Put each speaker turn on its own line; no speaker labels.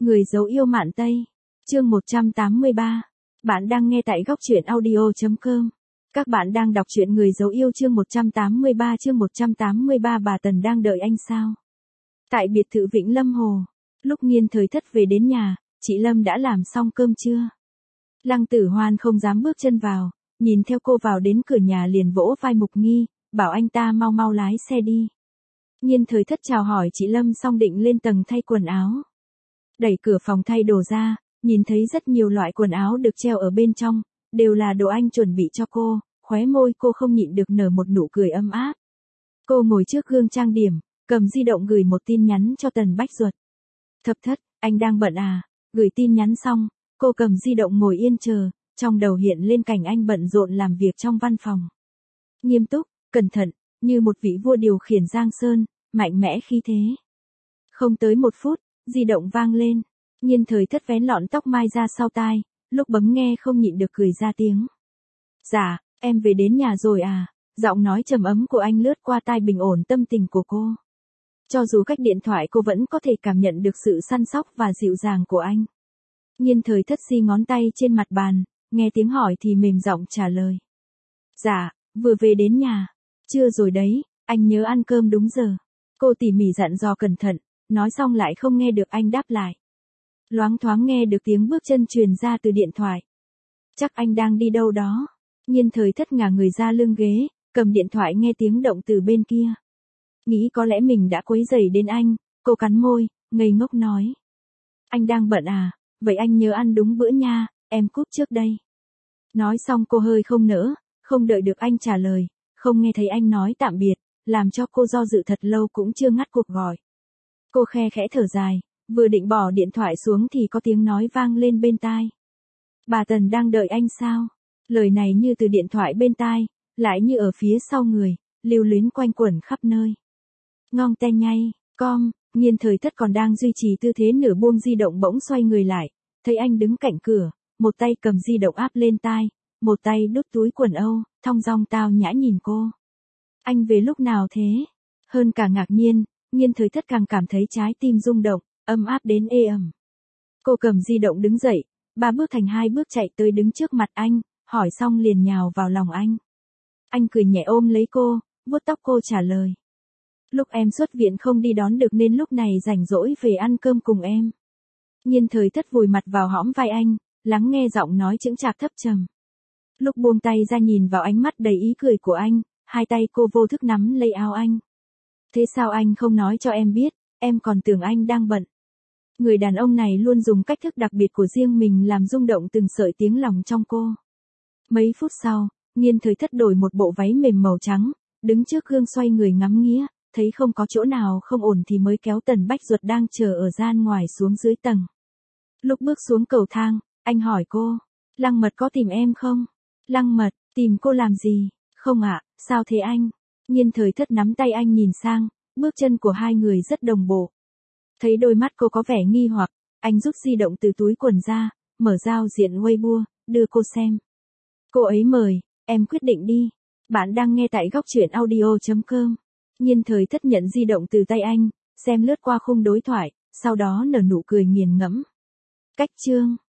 Người dấu yêu Mạn Tây. Chương 183. Bạn đang nghe tại góc truyện audio.com. Các bạn đang đọc truyện Người dấu yêu chương 183 chương 183 bà Tần đang đợi anh sao? Tại biệt thự Vĩnh Lâm Hồ. Lúc Nghiên Thời Thất về đến nhà, chị Lâm đã làm xong cơm trưa. Lăng Tử Hoan không dám bước chân vào, nhìn theo cô vào đến cửa nhà liền vỗ vai Mục Nghi, bảo anh ta mau mau lái xe đi. Nghiên Thời Thất chào hỏi chị Lâm xong định lên tầng thay quần áo. Đẩy cửa phòng thay đồ ra, nhìn thấy rất nhiều loại quần áo được treo ở bên trong, đều là đồ anh chuẩn bị cho cô, khóe môi cô không nhịn được nở một nụ cười ấm áp. Cô ngồi trước gương trang điểm, cầm di động gửi một tin nhắn cho Tần Bách Duật. Thập Thất, anh đang bận à? Gửi tin nhắn xong, cô cầm di động ngồi yên chờ, trong đầu hiện lên cảnh anh bận rộn làm việc trong văn phòng. Nghiêm túc, cẩn thận, như một vị vua điều khiển giang sơn, mạnh mẽ khí thế. Không tới một phút, di động vang lên, Nghiên Thời Thất vén lọn tóc mai ra sau tai, lúc bấm nghe không nhịn được cười ra tiếng. Dạ, em về đến nhà rồi à? Giọng nói trầm ấm của anh lướt qua tai bình ổn tâm tình của cô. Cho dù cách điện thoại cô vẫn có thể cảm nhận được sự săn sóc và dịu dàng của anh. Nghiên Thời Thất si ngón tay trên mặt bàn, nghe tiếng hỏi thì mềm giọng trả lời. Dạ, vừa về đến nhà. Chưa rồi đấy, anh nhớ ăn cơm đúng giờ. Cô tỉ mỉ dặn dò cẩn thận, nói xong lại không nghe được anh đáp lại. Loáng thoáng nghe được tiếng bước chân truyền ra từ điện thoại. Chắc anh đang đi đâu đó. Nghiên Thời Thất ngả người ra lưng ghế, cầm điện thoại nghe tiếng động từ bên kia. Nghĩ có lẽ mình đã quấy rầy đến anh, cô cắn môi, ngây ngốc nói. Anh đang bận à, vậy anh nhớ ăn đúng bữa nha, em cúp trước đây. Nói xong cô hơi không nỡ, không đợi được anh trả lời, không nghe thấy anh nói tạm biệt, làm cho cô do dự thật lâu cũng chưa ngắt cuộc gọi. Cô khe khẽ thở dài, vừa định bỏ điện thoại xuống thì có tiếng nói vang lên bên tai. Bà Tần đang đợi anh sao? Lời này như từ điện thoại bên tai, lại như ở phía sau người, lưu luyến quanh quẩn khắp nơi. Ngong te nhay, Nghiên Thời Thất còn đang duy trì tư thế nửa buông di động bỗng xoay người lại, thấy anh đứng cạnh cửa, một tay cầm di động áp lên tai, một tay đút túi quần âu, thong dong tao nhã nhìn cô. Anh về lúc nào thế? Hơn cả ngạc nhiên, Nghiên Thời Thất càng cảm thấy trái tim rung động, ấm áp đến ê ẩm. Cô cầm di động đứng dậy, 3 bước thành 2 bước chạy tới đứng trước mặt anh, hỏi xong liền nhào vào lòng anh. Anh cười nhẹ ôm lấy cô, vuốt tóc cô trả lời. Lúc em xuất viện không đi đón được nên lúc này rảnh rỗi về ăn cơm cùng em. Nghiên Thời Thất vùi mặt vào hõm vai anh, lắng nghe giọng nói chững chạc thấp trầm. Lúc buông tay ra nhìn vào ánh mắt đầy ý cười của anh, hai tay cô vô thức nắm lấy áo anh. Thế sao anh không nói cho em biết, em còn tưởng anh đang bận. Người đàn ông này luôn dùng cách thức đặc biệt của riêng mình làm rung động từng sợi tiếng lòng trong cô. Mấy phút sau, Nghiên Thời Thất đổi một bộ váy mềm màu trắng, đứng trước gương xoay người ngắm nghía, thấy không có chỗ nào không ổn thì mới kéo Tần Bách Duật đang chờ ở gian ngoài xuống dưới tầng. Lúc bước xuống cầu thang, anh hỏi cô, Lăng Mật có tìm em không? Lăng Mật, tìm cô làm gì? Không ạ, sao thế anh? Nghiên Thời Thất nắm tay anh nhìn sang, bước chân của hai người rất đồng bộ. Thấy đôi mắt cô có vẻ nghi hoặc, anh rút di động từ túi quần ra, mở giao diện Weibo, đưa cô xem. Cô ấy mời, em quyết định đi. Bạn đang nghe tại góc truyện audio.com. Nghiên Thời Thất nhận di động từ tay anh, xem lướt qua khung đối thoại, sau đó nở nụ cười nghiền ngẫm. Cách chương.